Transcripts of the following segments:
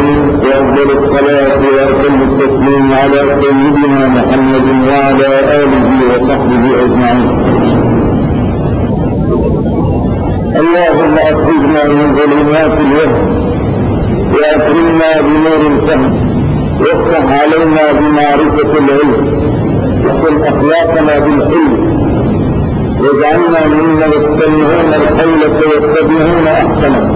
العالمين، وأفضل الصلاة وأتم التسليم على سيدنا محمد وعلى آله وصحبه أجمعين. اللهم أخرجنا من ظلمات الوهم وأكرمنا بنور الفهم، وافتح علينا بمعرفة العلم، واحسن أخلاقنا بالحلم، واجعلنا ممن يستمعون القول فيتبعون أحسنه.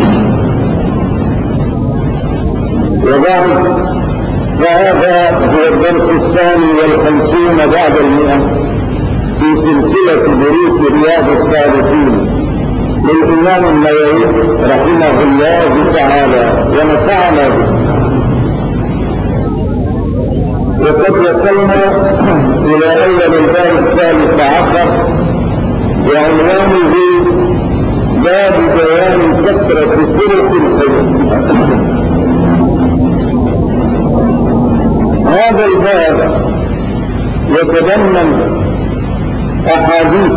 وبعد، فهذا هو الدرس 52 بعد 100 في سلسلة دروس رياض الصالحين للإمام النووي رحمه الله تعالى ونفعنا به. وقد وصلنا إلى أول الباب 13 وعنوانه باب بيان كثرة طرق الخير. هذا الباب يتضمن أحاديث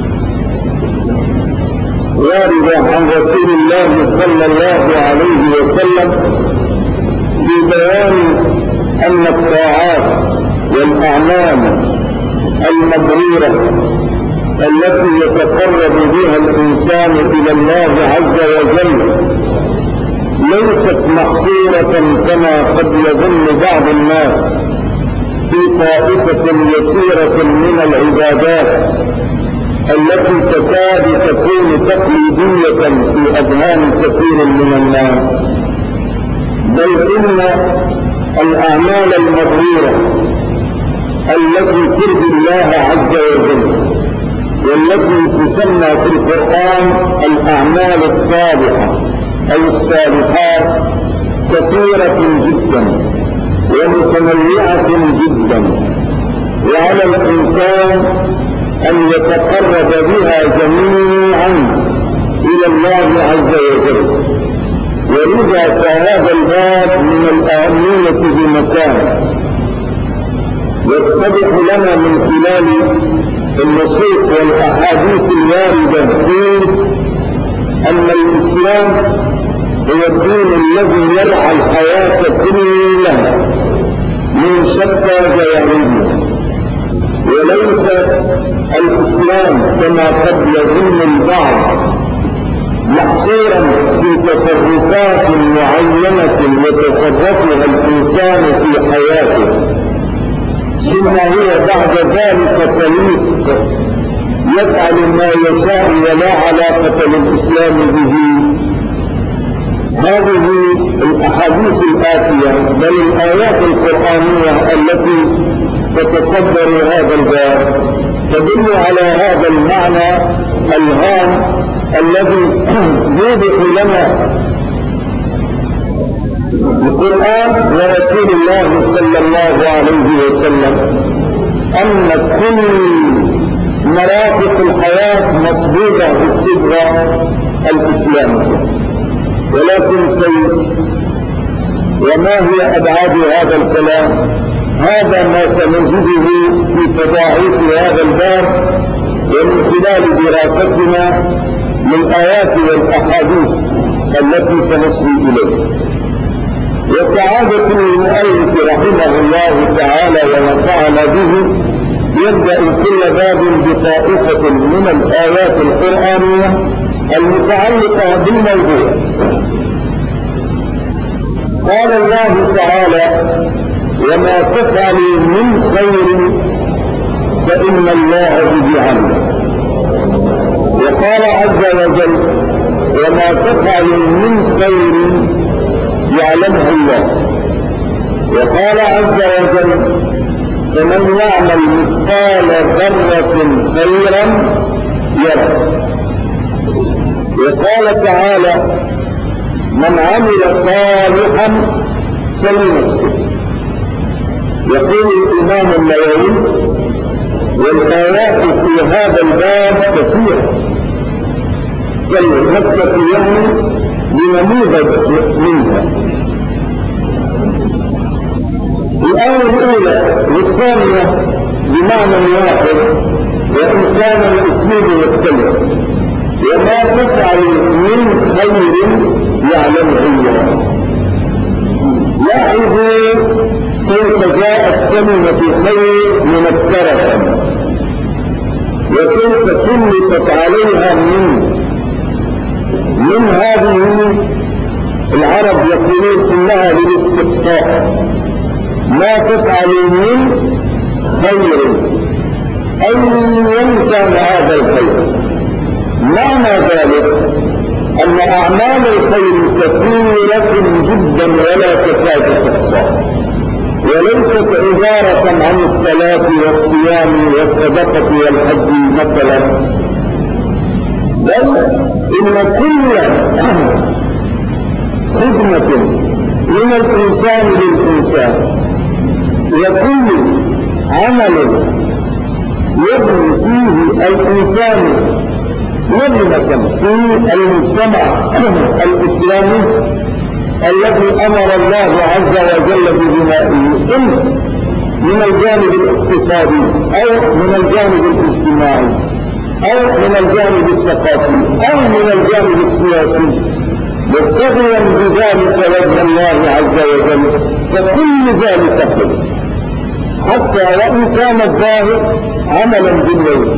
واردة عن رسول الله صلى الله عليه وسلم في بيان أن الطاعات والأعمال المبرورة التي يتقرب بها الإنسان إلى الله عز وجل ليست محصورة كما قد يظن بعض الناس في طائفة يسيرة من العبادات التي تكاد تكون تقليدية في أذهان كثير من الناس، بل إن الأعمال المبرورة التي ترضي الله عز وجل والتي تسمى في القرآن الأعمال الصالحة أي الصالحات كثيرة جدا ومتنوعة جدا، وعلى الإنسان أن يتقرب بها جميعا إلى الله عز وجل. ولذا فهذا الباب من الأهمية بمكان، يتضح لنا من خلال النصوص والأحاديث الواردة فيه أن الإسلام هو الدين الذي يرعى الحياة كلها من شتى جوانبها، وليس الإسلام كما قد يظن البعض محصورا في تصرفات معينة يتصرفها الإنسان في حياته ثم هو بعد ذلك طريق يفعل ما يشاء ولا علاقة للإسلام به. هذه الأحاديث الآتية بل الآيات القرآنية التي تتصدر هذا الباب تدل على هذا المعنى الهام الذي يوضح لنا القرآن ورسول الله صلى الله عليه وسلم أن كل مرافق الحياة مصبوغة بالصبغة الإسلامية. ولكن كيف وما هي أبعاد هذا الكلام؟ هذا ما سنجده في تضاعيف هذا الباب ومن خلال دراستنا للآيات والأحاديث التي سنصل إليه. وكعادة المؤلف رحمه الله تعالى ونفعنا به يبدأ كل باب بطائفة من الآيات القرآنية المتعلقة بالموضوع. قال الله تعالى: وما تفعلوا من خير فإن الله به عليم. وقال عز وجل: وما تفعلوا من خير يعلمه الله. وقال عز وجل: فمن يعمل مثقال ذرة خيرا يره. وقال تعالى: من عمل صالحا فلنفسه. يقول الإمام النووي: والآيات في هذا الباب كثيرة، فلنكتفي يعني بنموذج منها. الآية الأولى والثانية بمعنى واحد وإن كان الأسلوب يختلف. وما تفعل من خير يعلمه الله. كلمة خير منكرة، وكيف سلطت عليها من هذه العرب يقولون كلها للاستقصاء، ما تفعلوا من خير أيا كان هذا الخير. معنى ذلك أن أعمال الخير كثيرة جدا ولا تكاد تحصى، وليست عبارة عن الصلاة والصيام والصدقة والحج مثلا، بل إن كل خدمة من الإنسان للإنسان وكل عمل يبني فيه الإنسان نظمة في المجتمع الإسلامي الذي أمر الله عز وجل ببنائه، إما من الجانب الاقتصادي أو من الجانب الاجتماعي أو من الجانب الثقافي أو من الجانب السياسي، مبتغيا بذلك وجه الله عز وجل، فكل ذلك خير، حتى وإن كان الظاهر عملا بالليل.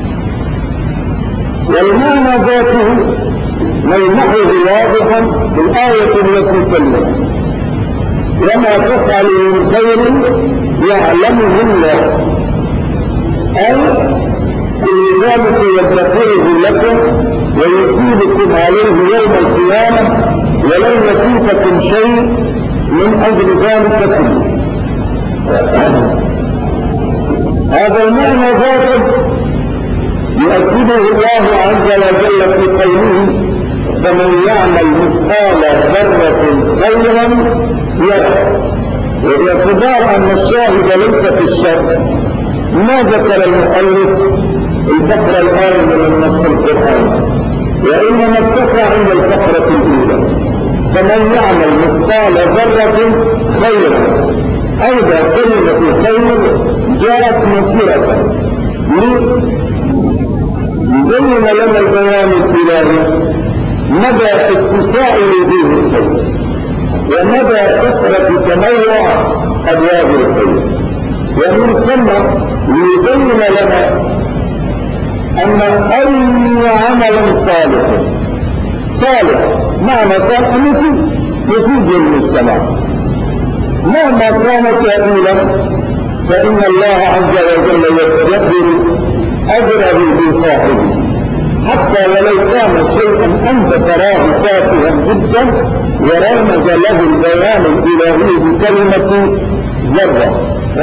والمعنى ذاته ملمحه واضحا في الآية التي تلت: وما تفعل من خير يعلمه الله، أي ذلك يدخره لكم ويصيبكم عليه يوم القيامة، ولن يفوتكم شيء من أجل ذلك كله. هذا المعنى ذاته يؤكده الله عز وجل في قوله: فمن يعمل مثقال ذرة خيرا يره. وباعتبار أن الشاهد ليس في الشر، ما ذكر المؤلف الفقرة الآن من النص القرآني، وإنما اتقى عند الفقرة الأولى: فمن يعمل مثقال ذرة خيرا. أيضا كلمة خير جاءت نكرة يبين لنا البيان الإلهي مدى اتساع وجوه الخير ومدى كثرة تنوع أبواب الخير، ومن ثم يبين لنا أن أي عمل صالح معنى صالح يفيد المجتمع مهما كان كاملا، فإن الله عز وجل يقدر أجره بصاحبه، حتى ولو كان شيئا أنت تراه تافها جدا ورمز له البيان الإلهي بكلمة ذرة.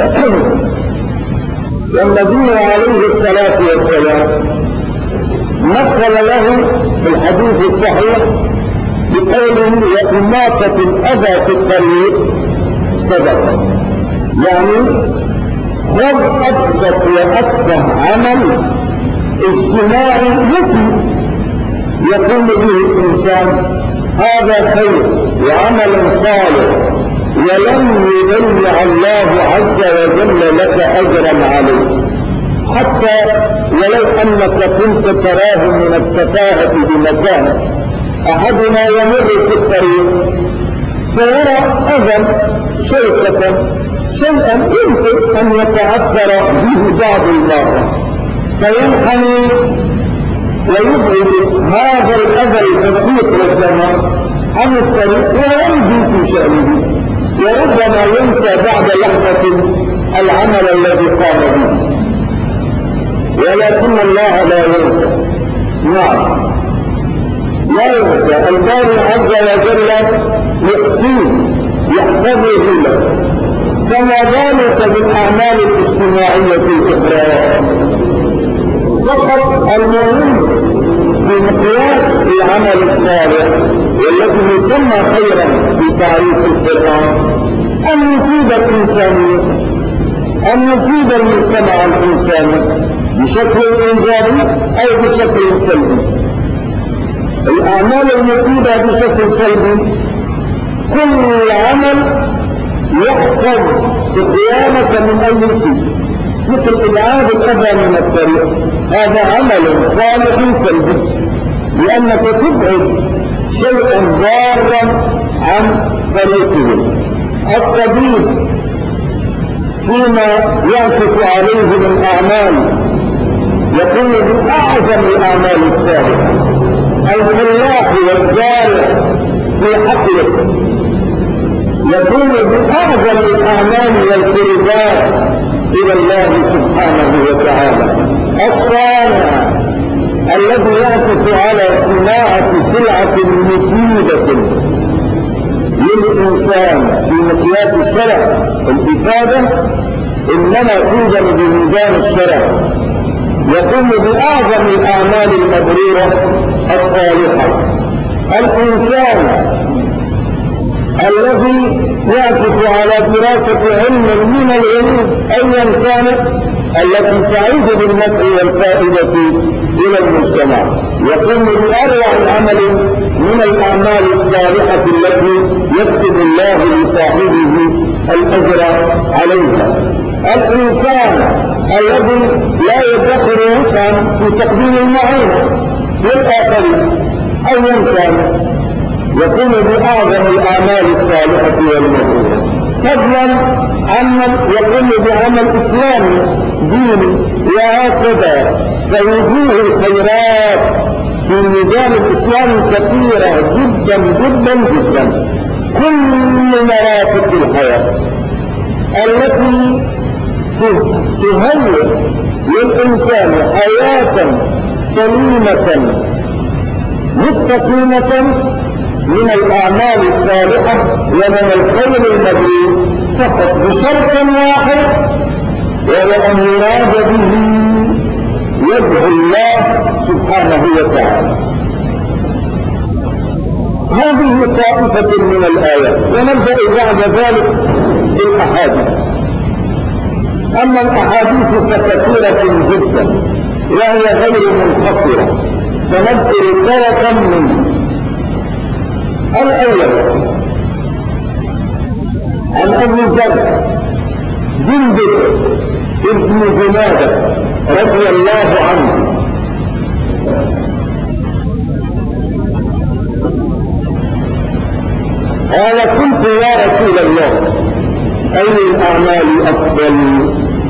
والنبي عليه الصلاة والسلام مثل له في الحديث الصحيح بقوله: وإماطة الأذى في الطريق صدقة. يعني خذ أبسط وأكثر عمل اجتماعي يقوم به الإنسان، هذا خير وعمل صالح، ولن يضيع الله عز وجل لك أجرا عليه، حتى ولو أنك كنت تراه من التفاهة بمكان. أحدنا يمر في الطريق فيرى أذى شيئا يمكن أن يتعثر به بعض المرة، فينحني ويبعد هذا الأذى البسيط ربما عن الطريق ويمضي في شأنه، وربما ينسى بعد لحظة العمل الذي قام به، ولكن الله لا ينسى. نعم لا ينسى، الباري عز وجل يحسين يحفظه له، فما ذلك بالأعمال الاجتماعية الأخرى. فقط المهم في مقياس العمل الصالح والذي يسمى خيرا في تعريف القرآن أن يفيد الإنسانية، أن يفيد المجتمع الإنساني بشكل إيجابي أو بشكل سلبي. الأعمال المفيدة بشكل سلبي كل عمل يحفظ بخيانة من أي شيء، مثل إبعاد الأذى من الطريق، هذا عمل صالح سلبي، لأنك تبعد شيئا ضارا عن طريقه. الطبيب فيما يعكف عليه من أعمال يقوم بأعظم الأعمال الصالحة. الفلاح والزارع في حقله يقوم بأعظم الأعمال والقربات إلى الله سبحانه وتعالى. الصانع الذي يعكف على صناعة سلعة مفيدة للإنسان في مقياس الشرع. الإفادة إنما توزن بميزان الشرع. يقوم بأعظم الأعمال المبرورة الصالحة. الإنسان الذي يعكف على دراسة علم من العلوم أيا كانت التي تعود بالنفع والفائدة إلى المجتمع يقوم بأروع عمل من الأعمال الصالحة التي يكتب الله لصاحبه الأجر عليها. الإنسان الذي لا يدخر وسعا في تقديم المعونة للآخرين أيا كان يقوم بأعظم الأعمال الصالحة والمبرورة، فضلا عن يقوم بعمل إسلامي ديني. وهكذا فوجوه الخيرات في ميزان الإسلام كثيرة جدا جدا جدا. كل مرافق الحياة التي تهيئ للإنسان حياة سليمة مستقيمة من الأعمال الصالحة ومن الخير المبرور فقط بشرط واحد، وهو أن يراد به وجه الله سبحانه وتعالى. هذه طائفة من الآيات، ونبدأ بعد ذلك بالأحاديث. أما الأحاديث فكثيرة جدا وهي غير منحصرة، فنذكر ثلاثا منها. الأول عن أبي ذر جندب ابن جنادة رضي الله عنه قال: قلت يا رسول الله أي الأعمال أفضل؟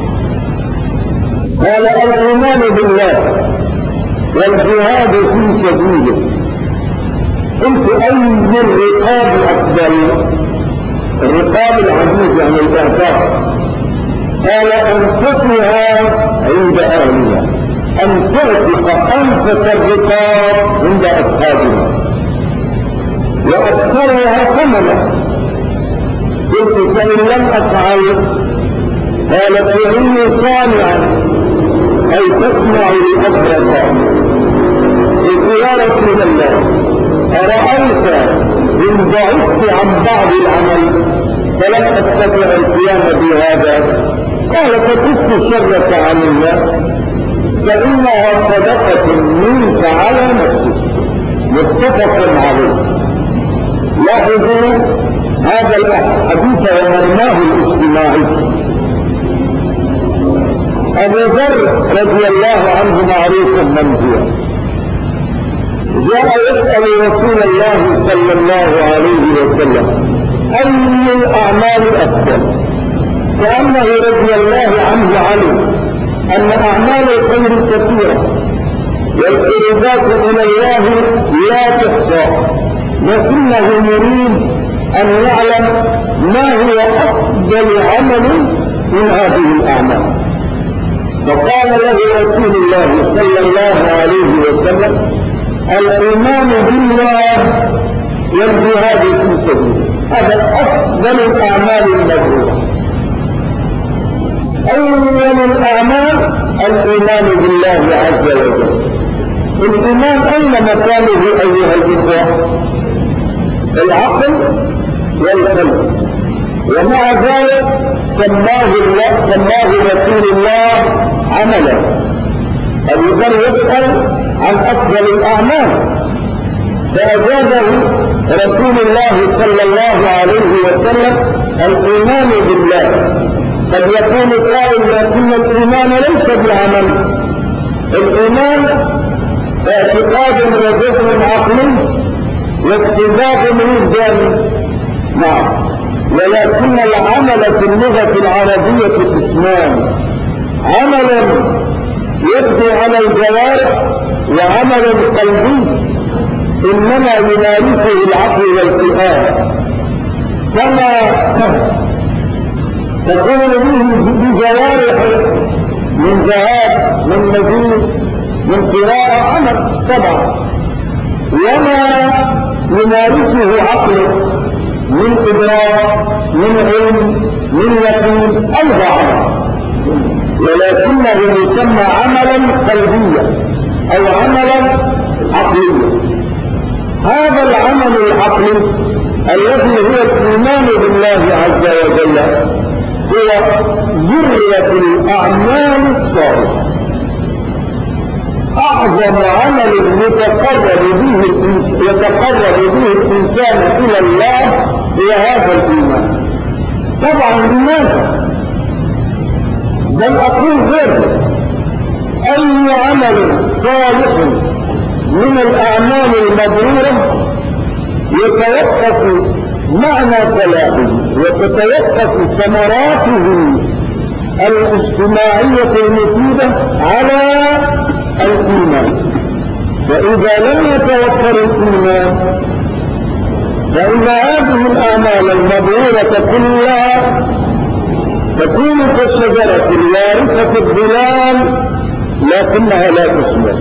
قال: الإيمان بالله والجهاد في سبيله. قلت: أي الرقاب أفضل؟ الرقاب العزيز يعني الإعتاق. قال: أنفسها عند أهلها، أن تعتق أنفس الرقاب عند أصحابها وأكثرها ثمنا. قلت: فإن لم أفعل؟ قال: فإني صانعا، أي تصنع لأجرك. قلت: يا رسول الله أرأيت إن ضعفت عن بعض العمل فلم أستطع القيام بهذا؟ قال: فكف شرك عن الناس فإنها صدقة منك على نفسك. متفق عليه. لاحظوا هذا الحديث ومرماه الاجتماعي. أبو ذر رضي الله عنه معروف من هو، جاء يسأل رسول الله صلى الله عليه وسلم أي الأعمال أفضل، كأنه رضي الله عنه علم أن أعمال الخير كثيرة والقربات إلى الله لا تحصى، لكنه يريد أن يعلم ما هو أفضل عمل من هذه الأعمال. فقال له رسول الله صلى الله عليه وسلم: الإيمان بالله والجهاد في سبيله. هذا أفضل الأعمال المبرورة. أول الأعمال الإيمان بالله عز وجل. الإيمان أين مكانه أيها الإخوة؟ العقل والقلب. ومع ذلك سماه رسول الله عملا. أبو ذر يسأل عن أفضل الأعمال فأجابه رسول الله صلى الله عليه وسلم: الإيمان بالله. قد يكون قائل لكن الإيمان ليس بعمل. الإيمان اعتقاد وجزم عقلي واستنباط وجداني، نعم، ولكن العمل في اللغة العربية قسمان: عمل يبدو على الجوارح وعمل قلبي إنما يمارسه العقل والفؤاد، كما تكون به بجوارح من ذهاب، من مزيد، من قراءة، عمل طبعا، وما يمارسه عقله من إدراك، من علم، من يقين، أيضا عمل، ولكنه يسمى عملا قلبيا أو عملا عقليا. هذا العمل العقلي الذي هو الإيمان بالله عز وجل هو ذرية الأعمال الصالحة. أعظم عمل يتقرب به الإنسان إلى الله هو هذا الإيمان. طبعا لماذا؟ بل أقول غير أي عمل صالح من الأعمال المبرورة يتوقف معنى صلاحه وتتوقف ثمراته الاجتماعية المفيدة على الإيمان. فإذا لم يتوفر الإيمان فإن هذه الأعمال المبرورة كلها تكون كالشجرة الوارثة الظلال لكنها لا تثمر.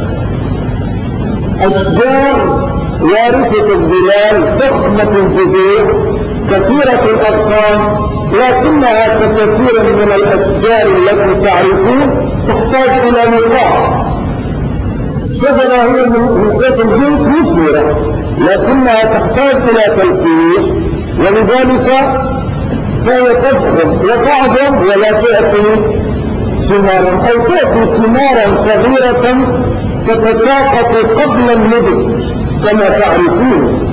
أشجار وارثة الظلال ضخمة الجذور كثيرة الأغصان، لكنها كثير من الأشجار التي تعرفون تحتاج إلى لقاح. شجرة هي من قسم جنس مثمرة لكنها تحتاج إلى تلقيح، ولذلك فهي تضخم وتعظم ولا تأتي ثمارا، أو تأتي ثمارا صغيرة تتساقط قبل النضج كما تعرفون.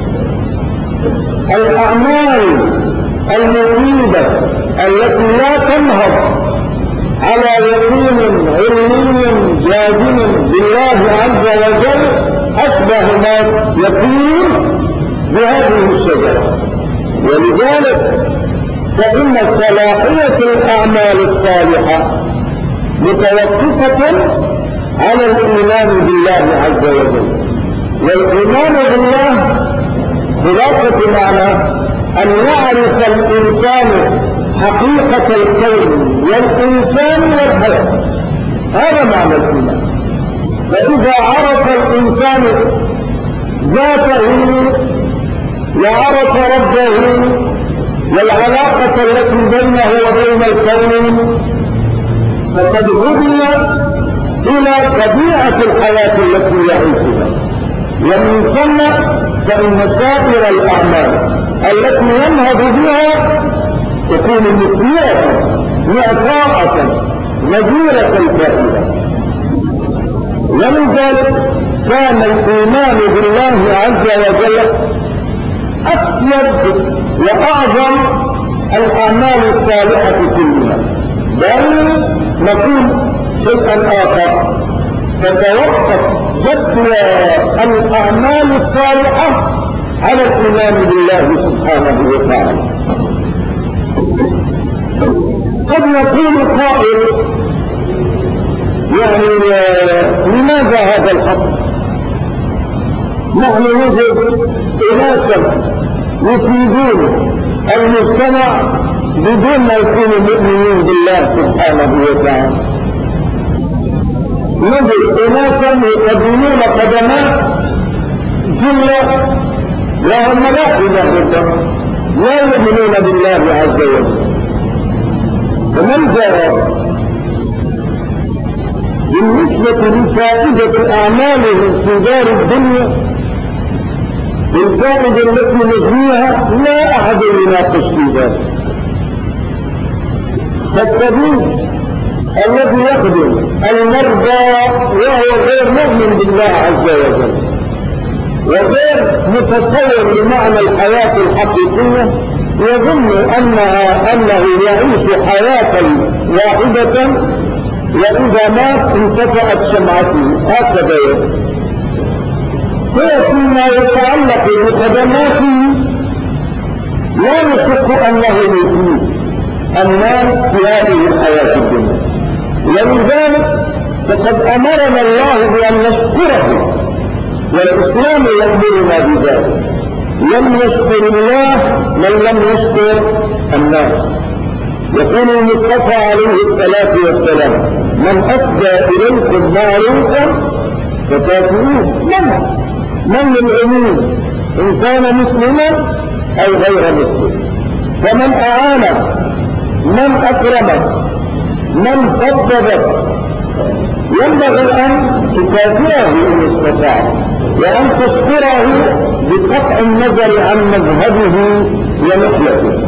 الأعمال المفيدة التي لا تنهض على يقين علمي جازم بالله عز وجل أشبه ما يكون بهذه الشجرة. ولذلك فإن صلاحية الأعمال الصالحة متوقفة على الإيمان بالله عز وجل. والإيمان بالله خلاصة معنى أن يعرف الإنسان حقيقة الكون والإنسان والحياة، هذا معنى الإيمان. فإذا عرف الإنسان ذاته وعرف ربه والعلاقة التي بينه وبين الكون فقد هدي إلى طبيعة الحياة التي يعيشها، ومن ثم فإن سائر الأعمال التي ينهض بها تكون مثمرة معطاءة نزيرة الفائدة. ولذلك كان الإيمان بالله عز وجل أفيد وأعظم الأعمال الصالحة كلها. بل نقول شيئا آخر: تتوقف جدوى الأعمال الصالحة على الإيمان بالله سبحانه وتعالى. قد يقول قائل: يعني لماذا هذا الحصر؟ نحن نجد أناسا يفيدون المجتمع بدون ما يكونوا مؤمنين بالله سبحانه وتعالى. نجد أناسا يقدمون خدمات جملة وهم لا إله لا يؤمنون بالله عز وجل. فمن جاء بالنسبة لفائدة أعمالهم في دار الدنيا الفائدة التي نجنيها لا أحد يناقش في ذلك. فالطبيب الذي يخدم المرضى وهو غير مؤمن بالله عز وجل وغير متصور لمعنى الحياة الحقيقية يظن أنه يعيش حياة واحدة وإذا مات انتفأت شمعته، هكذا يظن. فيما يتعلق بخدماته لا نشك أنه يفيد الناس في هذه الحياة الدنيا، ولذلك فقد أمرنا الله بأن نشكره، والإسلام يأمرنا بذلك. لم يشكر الله من لم يشكر الناس. يقول المصطفى عليه الصلاة والسلام: من أسدى إليكم معروفا فكافئوه. من للعموم، إن كان مسلما أو غير مسلم. فمن أعان، من أكرم، من فضل، ينبغي أن تكافئه إن استطاع، وأن تشكره بقطع النظر عن مذهبه ونحلته.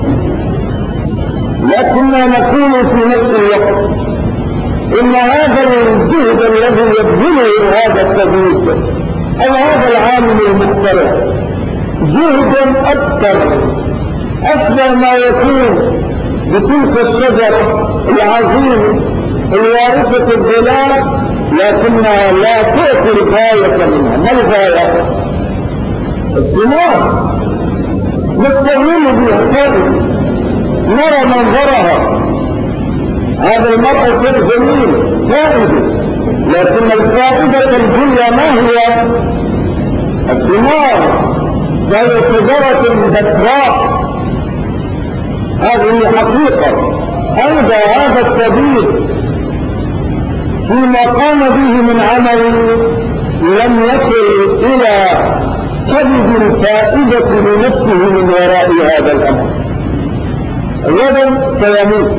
لكننا نقول في نفس الوقت إن هذا الجهد الذي يبذله هذا الطبيب أو هذا العالم المخترع جهد أكثر أشبه ما يكون بتلك الشجرة العظيمة الوارثة الظلال، لكنها لا تؤتي الغاية منها. ما الغاية؟ الثمار نستهين بها فائدة، نرى منظرها، هذا المرأة شيء جميل فائدة، لكن الفائدة الجلة ما هي؟ الثمار، فهي شجرة بكراء. هذه حقيقة. أيضا هذا الطبيب فيما قام به من عمل لم يصل إلى كبد الفائدة لنفسه من وراء هذا الأمر. غدا سيموت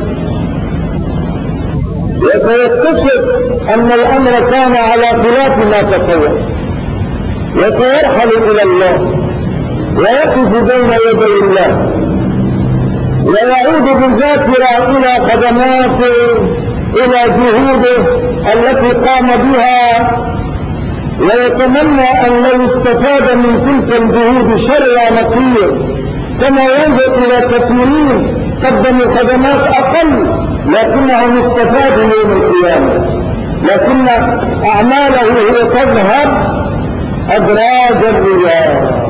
وسيكتشف أن الأمر كان على خلاف ما تصور، وسيرحل إلى الله ويقف بين يدي الله، ويعود بالذاكرة إلى خدماته، إلى جهوده التي قام بها، ويتمنى أن لو استفاد من تلك الجهود شرع نقير، كما ينظر إلى كثيرين قدموا خدمات أقل لكنهم استفادوا يوم القيامة، لكن أعماله هي تذهب أدراج الرياء.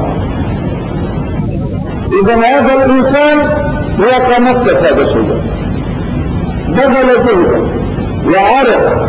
إذا هذا الإنسان هو كما استفاد شيئا، بذل جهدا وعرق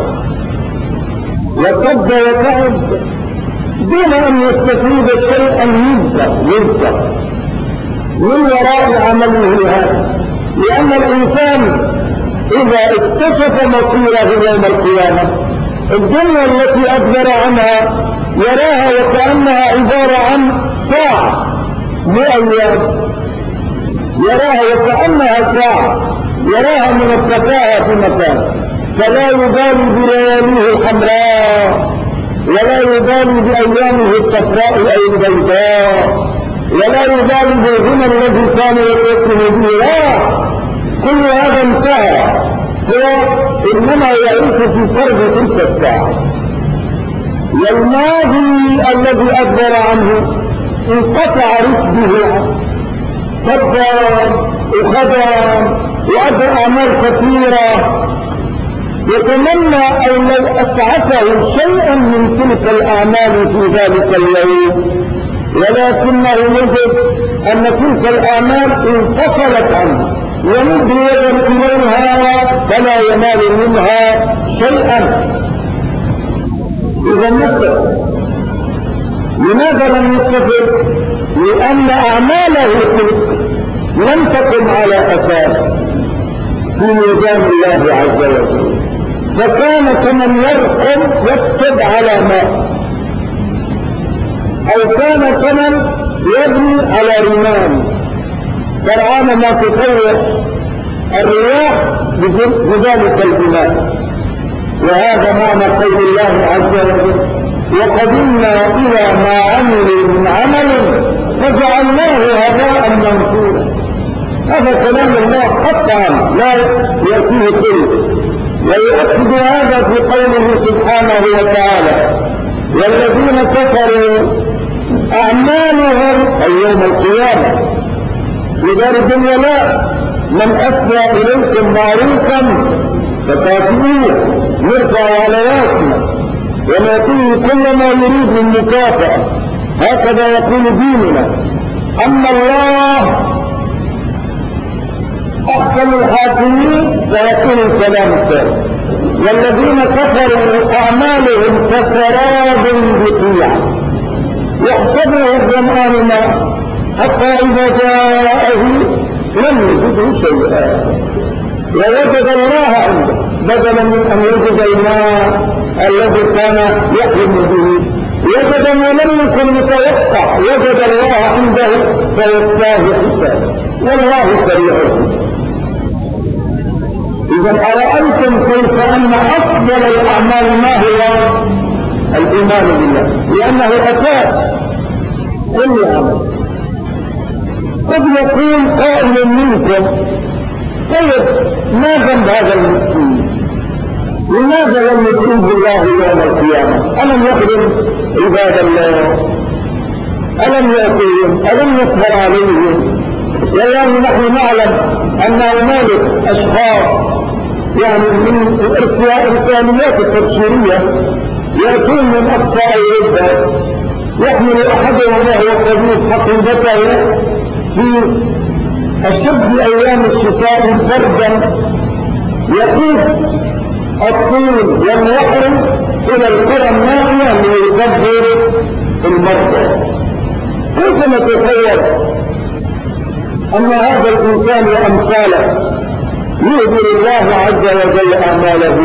وكد وتعب دون أن يستفيد شيئا يبقى من وراء عمله هذا، لأن الإنسان إذا اكتشف مصيره يوم القيامة الدنيا التي أدبر عنها يراها وكأنها عبارة عن ساعة مؤيد، يراها وكأنها ساعة، يراها من التفاهة في مكان، فلا يبالي بلياليه الحمراء، ولا يبالي بأيامه الصفراء أو البيضاء، ولا يبالي بالغنى الذي كان يتسم به. لا، كل هذا انتهى، هو إنما يعيش في فرد تلك الساعة. والماضي الذي أدبر عنه انقطع رشده عنه، كبر وخدم وأدى أعمال كثيرة، يتمنى أن لو أسعفه شيئا من تلك الأعمال في ذلك اليوم، ولكنه يجد أن تلك الأعمال انفصلت عنه، يمد يدا إليها فلا ينال منها شيئا. إذا نستفد. لماذا لم يستفد؟ لأن أعماله لم تقم على أساس في ميزان الله عز وجل، فكان كمن يرقم يكتب على ماء، أو كان كمن يبني على رمال سرعان ما تطلع الرياح بذلك البناء. وهذا معنى قول الله عز وجل: وقدمنا إلى ما عملوا من عمل فجعلناه هباء منثورا. هذا كلام الله قطعا لا يأتيه كله، ويؤكد هذا في قوله سبحانه وتعالى: والذين كفروا أعمالهم أي يوم القيامة في دار الدنيا لا، من أسدى إليكم معروفا فكافئوه، نرفع على راسنا ونعطيه كل ما يريد من مكافأة، هكذا يقول ديننا. أما الله أحكم الحاكمين فيكون الكلام الثاني. والذين كفروا أعمالهم كسراب بقيع يحسبه الظمآن ماء حتى إذا جاءه لم يجده شيئا ووجد الله عنده بدلا من أن يجد الماء الذي كان يحلم به وجد ما لم يكن متوقع وجد الله عنده فيوفاه حسابه والله سريع الحساب. إذا أرأيتم كيف أن أفضل الأعمال ما هو الإيمان بالله لأنه أساس كل عمل. قد يكون قائل منكم طيب ما ذنب هذا المسكين؟ لماذا لم يتوب الله يوم القيامة؟ ألم يخدم عباد الله؟ ألم يأتيهم؟ ألم يسهر عليهم؟ والله نحن نعلم أن هنالك أشخاص يعني من الإرساليات التبشيرية يأتون من أقصى أوروبا يحمل أحدهم وهو قبيل حقيبته في أشد أيام الشتاء بردا يقود الطين والنحر إلى القرى النائية ليدبر المرضى. كيف نتصور أن هذا الإنسان وأمثاله يهدر الله عز وجل أعماله؟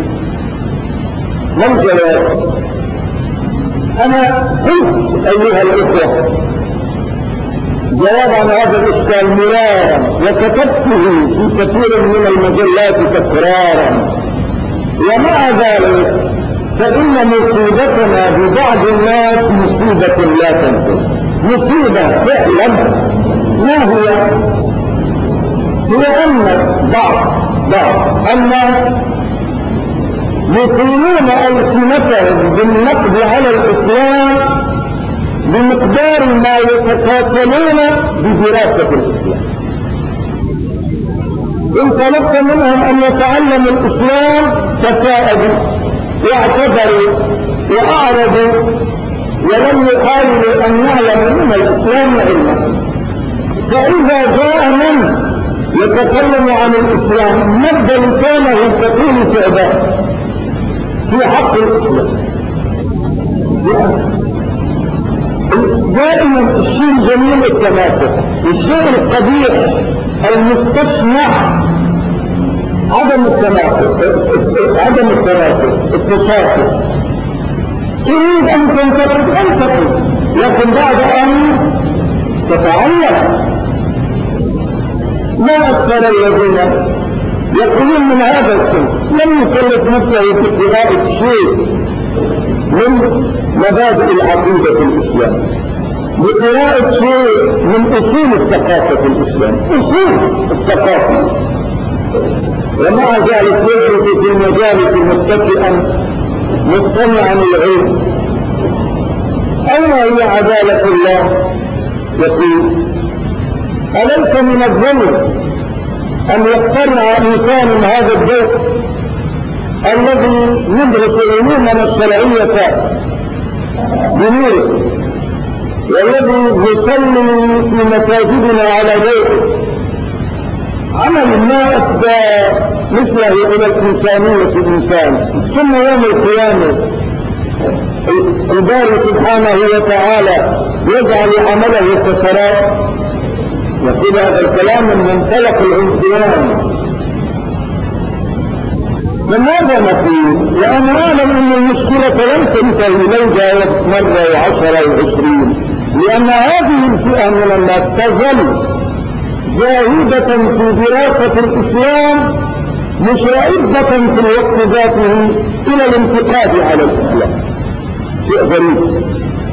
ما الجواب؟ أنا قلت أيها الإخوة جواب عن هذا الإشكال مرارا وكتبته في كثير من المجلات تكرارا، ومع ذلك فإن مصيبتنا ببعض الناس مصيبة لا تنتهي، مصيبة فعلا. ما هي؟ هي أن بعض الناس يطيلون ألسنتهم بالنقد على الإسلام بمقدار ما يتكاسلون بدراسة الإسلام. إن طلبت منهم أن يتعلموا الإسلام تفاءلوا واعتذروا وأعرضوا ولم يحاولوا أن يعلموا من الإسلام علما. فإذا جاء من يتكلم عن الإسلام مد لسانه كطول ثعبان في حق الإسلام. دائما الشيء الجميل التماسك، الشيء القبيح المستشنع عدم التماسك التشاكس. تريد أن تنتقد لكن بعد أن تتعلم. ما أكثر الذين يقولون من هذا السن لم يكلف نفسه في قراءة شيء من مبادئ العقيدة في الإسلام، بقراءة شيء من أصول الثقافة في الإسلام، أصول الثقافة، ومع ذلك يجلس في المجالس متكئا مستمعا للعلم. أين هي عدالة الله؟ يقول أليس من الظلم أن يقتنع إنسان هذا الذوق الذي يدرك علومنا الشرعية بنوره والذي يصلي في مساجدنا على ذوقه عمل ما أسدى مثله إلى الإنسانية الإنسان، ثم يوم القيامة الباري سبحانه وتعالى يجعل عمله كسراب؟ يقول هذا الكلام من منطلق الامتنان. لماذا نقول؟ لأن أعلم أن المشكلة لم تنتهي لو جاءت مرة و10 و20، لأن هذه الفئة من الناس تظل زاهدة في دراسة الإسلام مشاهدة في الوقت ذاته إلى الانتقاد على الإسلام. شيء غريب.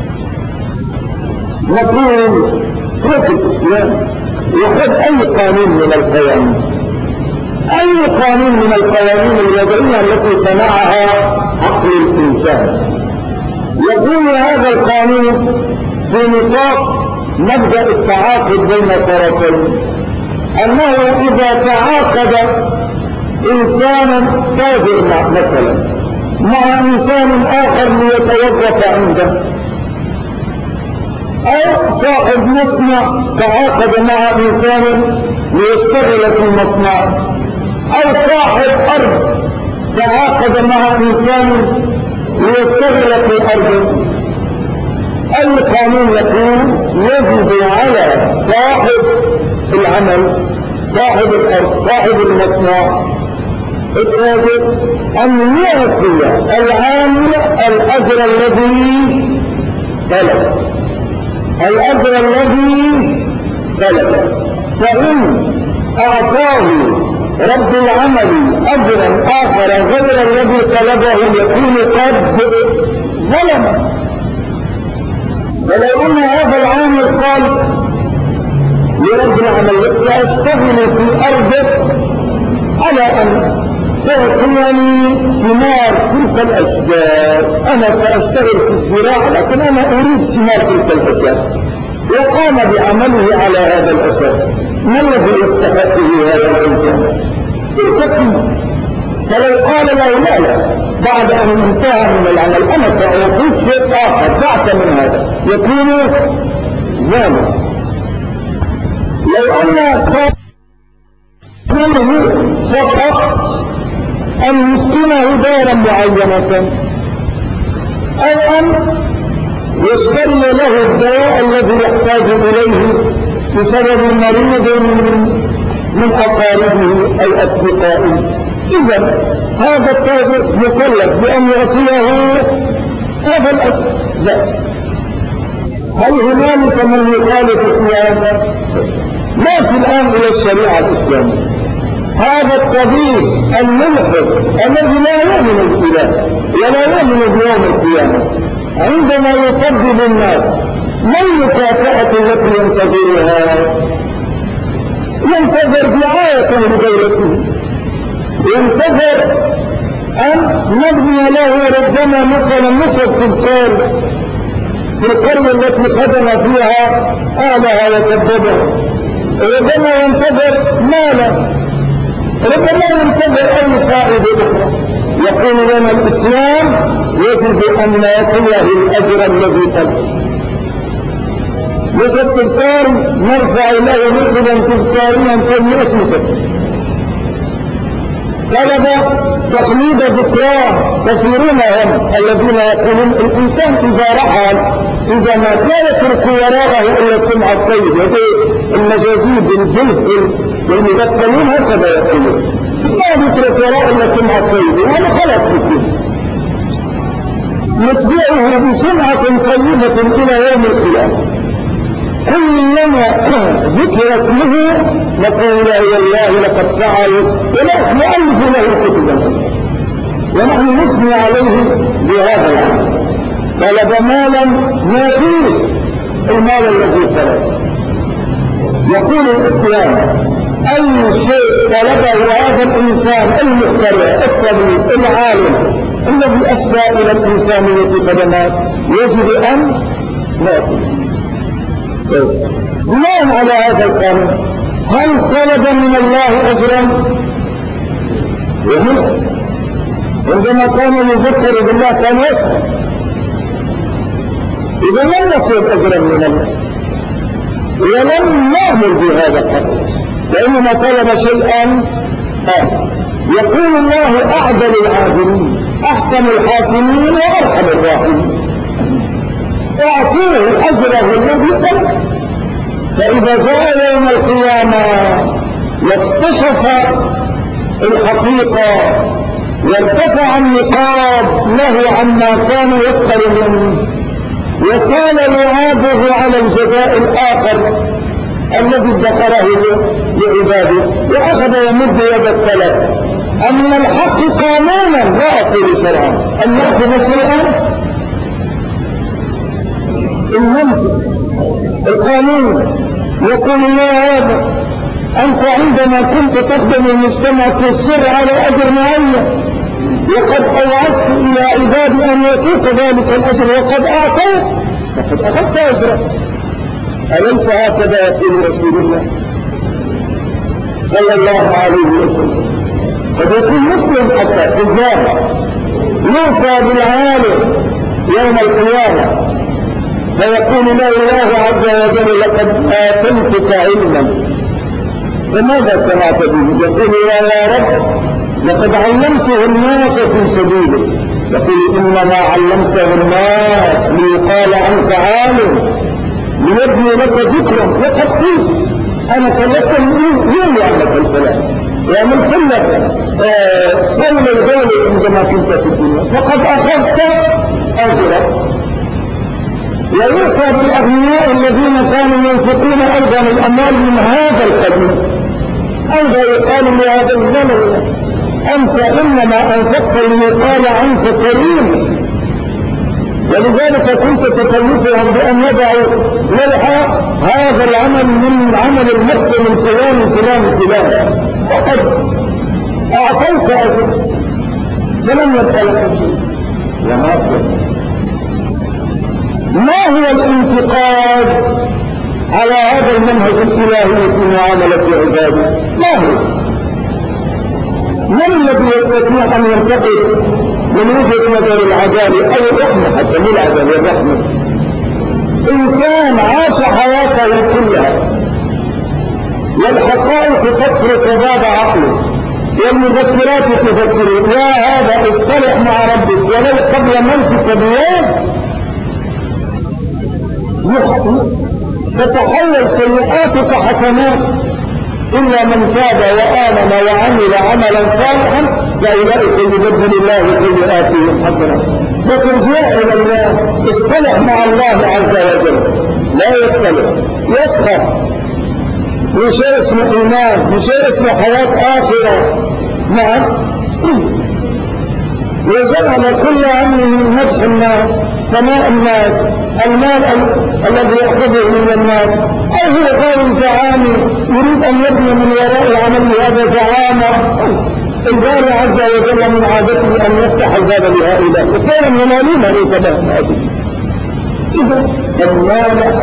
نقول اترك الإسلام وخذ أي قانون من القوانين، أي قانون من القوانين الوضعية التي صنعها عقل الإنسان. يقول هذا القانون في نطاق مبدأ التعاقد بين طرفين، أنه إذا تعاقد إنسان تاجر مثلا مع إنسان آخر ليتوظف عنده، أو صاحب مصنع تعاقد مع إنسان ليشتغل في المصنع، أو صاحب أرض تعاقد مع إنسان ليشتغل في أرضه. القانون يقول يجب على صاحب العمل، صاحب الأرض، صاحب المصنع، التاجر، أن يعطي العامل الأجر الذي طلب، الأجر الذي طلب. فإن أعطاه رب العمل أجرا آخر غير الذي طلبه يكون قد ظلم. ولو أن هذا العامل قال لرب العمل سأشتغل في أرضك على أن تعطيني ثمار تلك الأشجار، أنا سأشتغل في الزراعة لكن أنا أريد ثمار تلك الأشجار، وقام بعمله على هذا الأساس، ما الذي يستحقه هذا الإنسان؟ تلك الثمار. فلو قال له لا بعد أن انتهى من العمل أنا سأعطيك شيء آخر بعد من هذا، يكون ظالم. لو أن منه فقط أن يسكنه دارا معينة، أو أن يشتري له الدواء الذي يحتاج إليه بسبب مريض من أقاربه أو أصدقائه، إذا هذا التاجر مكلف بأن يعطيه هذا الأجر. لا. هل هنالك من يخالف في هذا؟ نأتي الآن إلى الشريعة الإسلامية. هذا الطبيب الملحد الذي لا يؤمن بالله ولا يؤمن بيوم القيامة عندما يطبب الناس ما المكافأة التي ينتظرها؟ ينتظر دعاية لدولته، ينتظر أن نبني له ربما مثلا مفرد في القرية التي خدم فيها أهلها وكذبها، ربما ينتظر مالا، ربما ينتظر أي فائدة أخرى. يقول لنا الإسلام يجب أن نعطيه الأجر الذي طلب. مثل تذكار نرفع له مثلا تذكاريا في 100 مثل، طلب تخليد ذكراه كثيرون هم الذين يقولون الإنسان إذا رحل إذا ما كان يترك وراءه إلا السمعة الطيبة، المجازين بالجلد والمبطلين هكذا يقولون ما يترك وراءه إلا السمعة الطيبة، وهذا خلاص بالجلد نتبعه بسمعة طيبة إلى يوم القيامة. كل لنا ذكر اسمه نقول لا والله لقد فعل، ولا نؤلف له كتبا ونحن نثني عليه بهذا العمل. طلب مالا ما فيه المال الذي طلب. يقول الإسلام أي شيء طلبه هذا الإنسان المخترع الطبيب العالم الذي أسدى إلى الإنسانية خدمات يجب أن نأخذ. بناء على هذا القانون هل طلب من الله أجرا؟ عندما كان يذكر بالله كان يسأل، إذا لم يطلب أجرا من الله ولم نأمر بهذا القدر، لأننا طلب شيئا يقول الله أعدل العادلين أحكم الحاكمين وأرحم الراحمين، أعطوه أجره الذي طلب. فإذا جاء يوم القيامة واكتشف الحقيقة وارتفع النقاب له عما كان يسخر منه وسال لعابه على الجزاء الآخر الذي ادخره لعباده وأخذ يمد يد الطلب. أما الحق قانونا لا أقول شرعا أن يأخذ شيئا المنطق القانون يقول الله هذا أنت عندما كنت تخدم المجتمع في السر على أجر معين وقد أوعزت إلى عبادي أن يطيق ذلك الأجر وقد أعطيت فقد أخذت أجره. أليس هكذا يقول رسول الله صلى الله عليه وسلم؟ قد يكون مسلم حتى في الظاهر يؤتى بالعالم يوم القيامة فيقول لا الله عز وجل لقد آتيتك علما، فماذا صنعت به؟ يقول يا رب لقد علمته الناس في سبيلك. يقول إنما علمته الناس ليقال عنك عالم ليبني لك ذكرا. لقد قلت أنا كلفت يوم يعمل الكلام ومن كل صول الغول عندما كنت في الدنيا فقد أخذت أجرا. ويؤتى بالأغنياء الذين كانوا ينفقون أيضا الأموال من هذا القبيل، أيضا يقال لهذا الزمن أنت إنما أنفقت ليقال عنك كريم. ولذلك كنت تكلفهم بأن يدعوا للحق هذا العمل من عمل المحسن من فلان فلان فلان، وقد أعطيت أجر فلم يبقى لك شيء. ما هو الانتقاد على هذا المنهج الإلهي في معاملة عباده؟ ما هو؟ من الذي يستطيع أن ينتقد من وجهة نظر العدالة أو الرحمة؟ حتى من العدالة الرحمة إنسان عاش حياته كلها والحقائق تفرق باب عقله والمذكرات تذكره يا هذا اصطلح مع ربك ولو قبل موتك بيوم، تتحول سيئاتك حسنات إلا من تاب وآمن وعمل عملا صالحا فأولئك يبدل الله سيئاتهم حسنات. بس ارجع إلى الله، اصطلح مع الله عز وجل، لا يصطلح يسخر، مش اسمه إيمان، مش اسمه حياة آخرة. نعم، وجعل كل عمل من مدح الناس ثناء الناس المال الذي يأخذه من الناس، أو هو قال زعامي يريد أن يبني من وراء عمل هذا زعامة. الباري عز وجل من عادته أن يفتح الباب لهؤلاء وكان ينالون ليس لهم هذه. إذا المال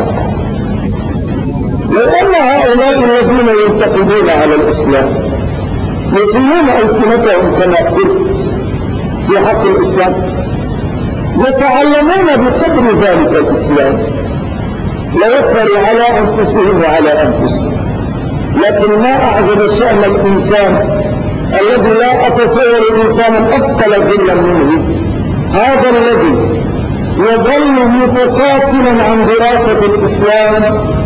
لو أن هؤلاء الذين ينتقدون على الإسلام يطيلون ألسنتهم كما قلت في حق الإسلام يتعلمون بقدر ذلك الإسلام ليكبروا على أنفسهم وعلى أنفسهم. لكن ما أعجب شأن الإنسان الذي لا أتصور إنسانا أثقل ذلا منه، هذا الذي يظل متقاصرا عن دراسة الإسلام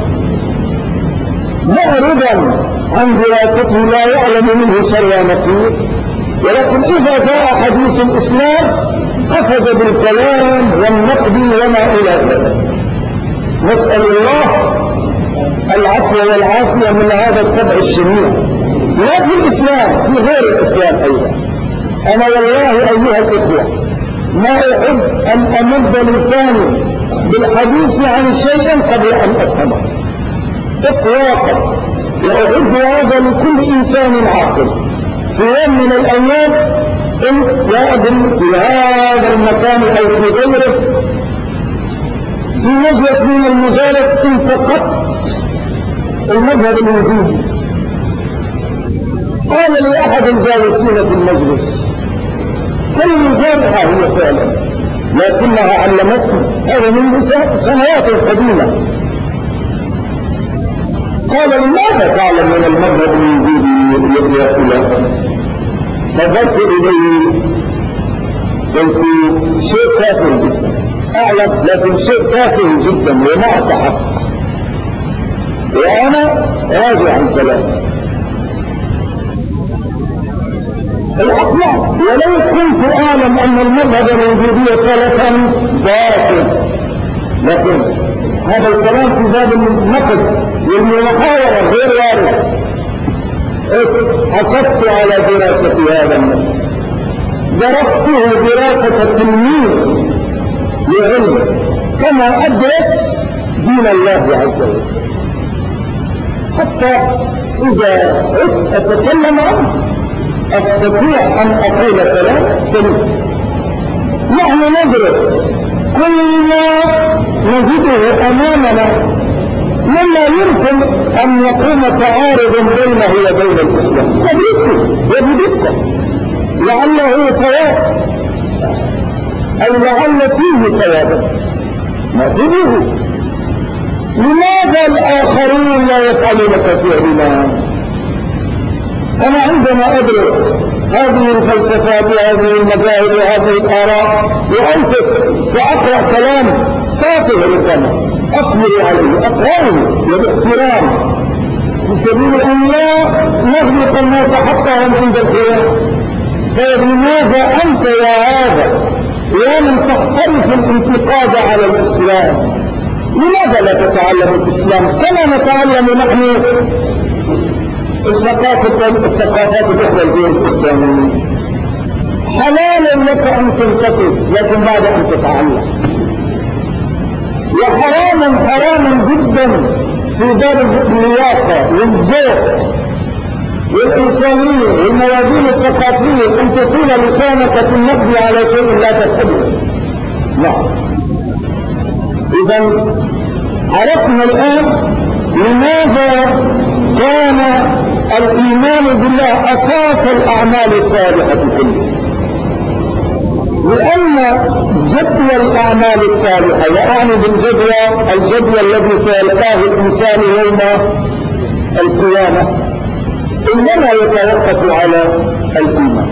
معرضا عن دراسته لا يعلم منه شر نقير، ولكن إذا جاء حديث الإسلام قفز بالكلام والنقد وما إلى ذلك. نسأل الله العفو والعافية من هذا الطبع الشنيع، لا في الإسلام في غير الإسلام أيضا. أنا والله أيها الإخوة ما أحب أن أمد لساني بالحديث عن شيء قبل أن أفهمه إطلاقا، وأحب هذا لكل إنسان عاقل. في يوم من الأيام إن لا أدري في هذا المكان أو في غيره في مجلس من المجالس انتقدت المذهب الوجودي. قال لي أحد الجالسين في المجلس كلمة جارحة هي فعلا لكنها علمتني هذا من سنوات قديمة. قال لماذا تعلم من المذهب الوجودي يا فلان؟ نظرت إليه قلت شيء تافه جدا، أعلم لكن شيء تافه جدا وما أتحقق، وأنا راجع عن كلامي الأطلع. ولو كنت أعلم أن المذهب الوجودي سلفا باطل، لكن هذا الكلام في باب النقد والمحاورة غير وارد. حققت على دراسة هذا المذهب، درسته دراسة التلميذ لعلم كما أدرك دين الله عز وجل، حتى إذا عدت أتكلم عنه أستطيع أن أقول كلام سليم. نحن ندرس كل ما نجده أمامنا مما يمكن أن يكون تعارض بينه وبين الإسلام ندركه لعله صواب أو لعل فيه صواب، نأخذه. لماذا الآخرون لا يفعلون كفعلنا؟ أنا عندما أدرس هذه الفلسفات وهذه المذاهب وهذه الآراء وأنصت وأقرأ كلام تافه ربما أصبر عليه أقرأه باحترام في سبيل أن لا نغلق الناس حتى هم عند الخيار. طيب لماذا أنت يا هذا يا من تحترف الانتقاد على الإسلام لماذا لا تتعلم الإسلام كما نتعلم نحن الثقافات الأخرى الدين الإسلامية؟ حلال لك أن تنتقد لكن بعد أن تتعلم، وحراما جدا في باب اللياقة والذوق والإنسانية والموازين الثقافية أن تكون لسانك في النقد على شيء لا تفهمه. نعم. إذا عرفنا الآن لماذا كان الإيمان بالله أساس الأعمال الصالحة كلها. لأن جدوى الأعمال الصالحة وأعني الجدوى الذي سيلقاه الإنسان يوم القيامة إنما يتوقف على الإيمان.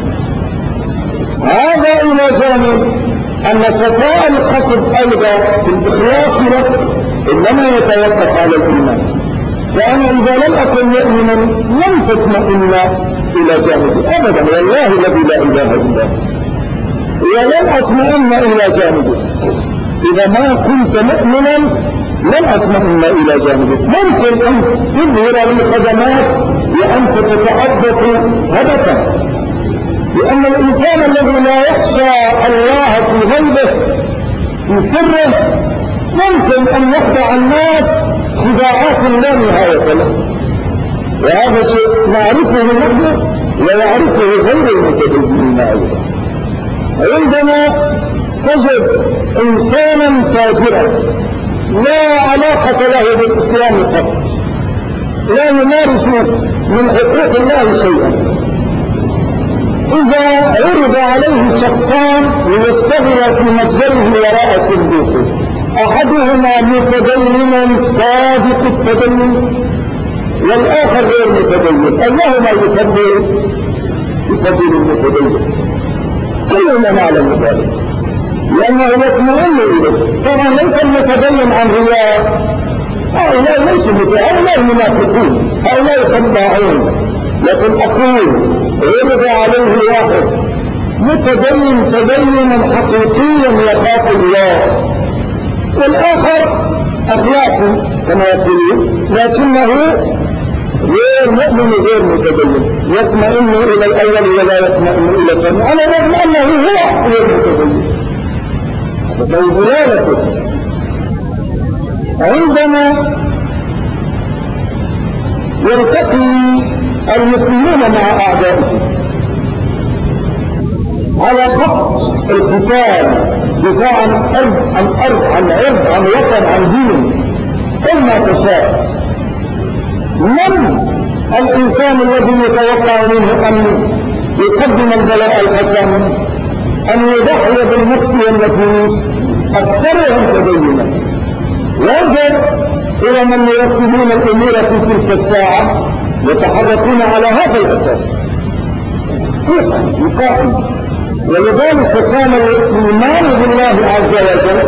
هذا إلى جانب أن صفاء القصد أيضا في الإخلاص له إنما يتوقف على الإيمان. فأنا إذا لم أكن مؤمنا لم تطمئن إلى جانبي أبدا والله الذي لا إله إلا هو، ولن أطمئن إلى جانبه. إذا ما كنت مؤمنا لن أطمئن إلى جانبه. ممكن أن تظهر لي خدمات وأنت تتعبد هدفا، لأن الإنسان الذي لا يخشى الله في غيبه في سره ممكن أن يخدع الناس خداعات لا نهاية له، وهذا شيء نعرفه نحن ويعرفه غير المتدينين أيضا. عندما تجد إنسانا فاجرا لا علاقة له بالإسلام قط، لا يمارس من حقوق الله شيئا، إذا عرض عليه شخصان ليشتغل في متجره وراء صندوقه، أحدهما متدينا صادق التدين والآخر غير متدين، أيهما يفضل المتدين؟ كلنا نعلم ذلك لأنه يطمئن إليه. طبعا ليس المتدين عن رياء، هؤلاء ليسوا هؤلاء منافقون، هؤلاء صداعون. لكن أقول عرض عليه واحد متدين تدينا حقيقيا يخاف الله، والآخر أخلاقي كما يقولون لكنه غير مؤمن غير متدين، يطمئن إلى الأول ولا يطمئن إلى الثاني، على الرغم أنه هو غير متدين. هذا ضلالته. عندما يلتقي المسلمون مع أعدائهم على خط القتال دفاعا عن أرض عن عرض عن وطن عن دين كما تشاء، من الإنسان الذي يتوقع منه أن يقدم البلاء الحسن أن يضحي بالنفس والنفوس؟ أكثرهم تدينا. وانظر إلى من يرتبون الأمور في تلك الساعة يتحركون على هذا الأساس يقاتل. ولذلك كان الإيمان بالله عز وجل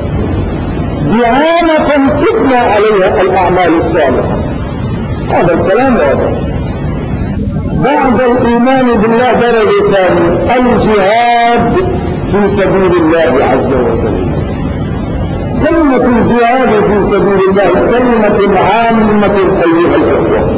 دعامة تبنى عليها الأعمال الصالحة. هذا الكلام واضح. بعد الإيمان بالله درجة ثانية الجهاد في سبيل الله عز وجل. كلمة الجهاد في سبيل الله كلمة عامة أيها الأخوة،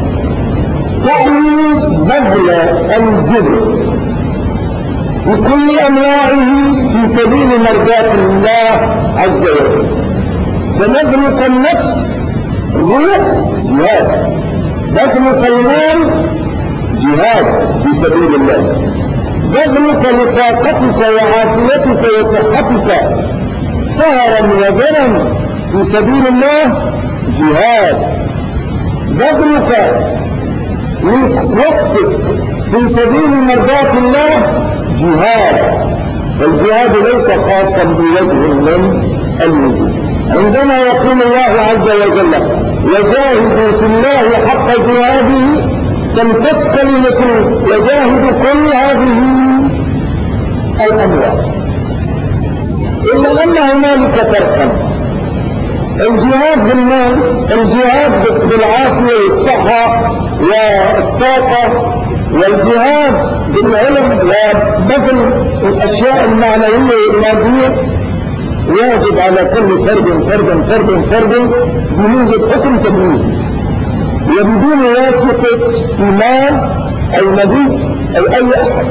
تعني بذل الجهد بكل أنواعه في سبيل مرضاة الله عز وجل. فنبذلك النفس روح جهاد، بذلك المال جهاد في سبيل الله، بذلك لطاقتك وعافيتك وصحتك سهرا وبرا في سبيل الله جهاد، بذلك لوقتك في سبيل مرضاة الله جهاد. الجهاد ليس خاصا بوجه من الوجود. عندما يقول الله عز وجل وجاهدوا في الله حق جهاده تمتص كلمة وجاهدوا كل هذه الأموال، إلا أن هنالك فرقا. الجهاد بالمال، الجهاد بالعافية والصحة والطاقة، والجهاد بالعلم وبذل الأشياء المعنوية والمادية واجب على كل فرد بموجب حكم تبليغ، وبدون واسطة إمام أو نبي أو أي أحد.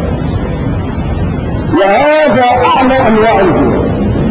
وهذا أعلى أنواع الجهاد.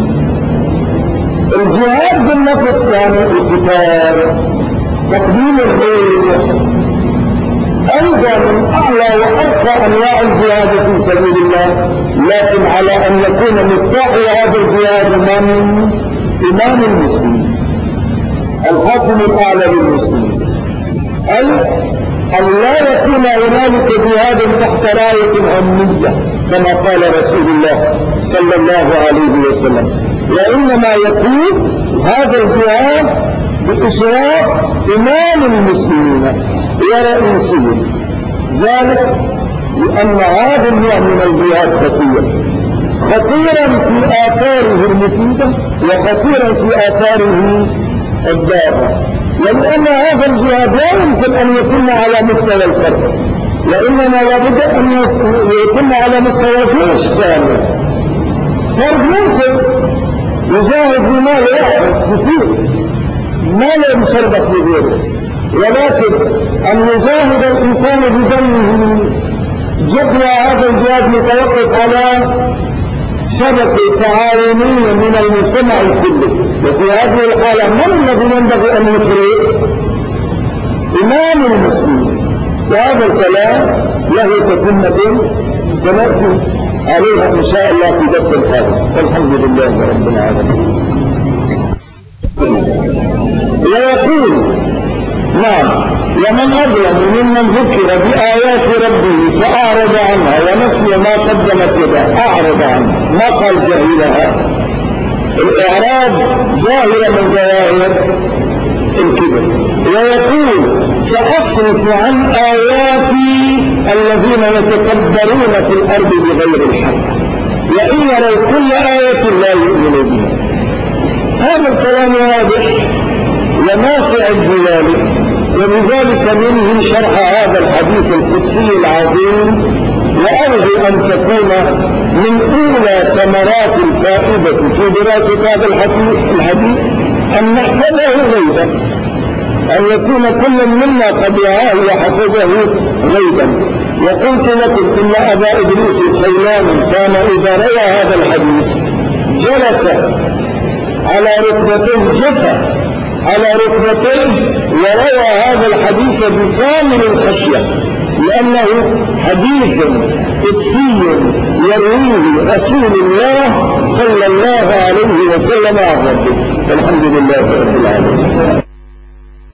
الجهاد بالنفس يعني القتال، تقديم الروح، أيضا من أعلى وأرقى أنواع الجهاد في سبيل الله، لكن على أن يكون مفتاح هذا الجهاد إمام المسلمين، الحاكم الأعلى للمسلمين، أي أن لا يكون هنالك جهاد تحت راية أمنية كما قال رسول الله صلى الله عليه وسلم، وإنما يكون هذا الجهاد بإشراف إمام المسلمين ورئيسهم، ذلك لأن هذا النوع من الجهاد خطيرا في آثاره المفيدة وخطيرا في آثاره الضارة، ولأن هذا الجهاد لا يمكن أن يكون على مستوى الفرد، وإنما لابد أن يكون على مستوى جيش كامل. فرد ممكن يجاهد بمال واحد بسيط ما لا مشربك لغيره، ولكن أن يجاهد الإنسان بدمه جدوى هذا الجهاد متوقف على شبكة تعاونية من المجتمع كله. وفي هذه الحالة من الذي ينبغي أن يشرك؟ إمام المسلمين. وهذا الكلام له تتمة سنأتي عليها إن شاء الله في درس القادم، والحمد لله رب العالمين. ويقول نعم: ومن أظلم ممن ذكر بآيات ربه فأعرض عنها ونسي ما قدمت يده. أعرض عنها ما قال جاهلها، الإعراض ظاهرة من ظواهر الكبر. ويقول: سأصرف عن آياتي الذين يتكبرون في الأرض بغير الحق وإن يروا كل آية لا يؤمنوا بها. هذا الكلام واضح وماسع بذلك، ولذلك منه شرح هذا الحديث القدسي العظيم. وأرجو أن تكون من أولى ثمرات الفائدة في دراسة هذا الحديث أن نحفظه غيبا، أن يكون كل منا قد وعاه وحفظه غيبا. وقلت لكم إن أبا إدريس الخولاني كان إذا روى هذا الحديث جلس على ركبتيه، جفا على ركبتيه وروى هذا الحديث بكامل الخشية، لأنه حديث قدسي يرويه رسول الله صلى الله عليه وسلم عن ربه. الحمد لله رب العالمين.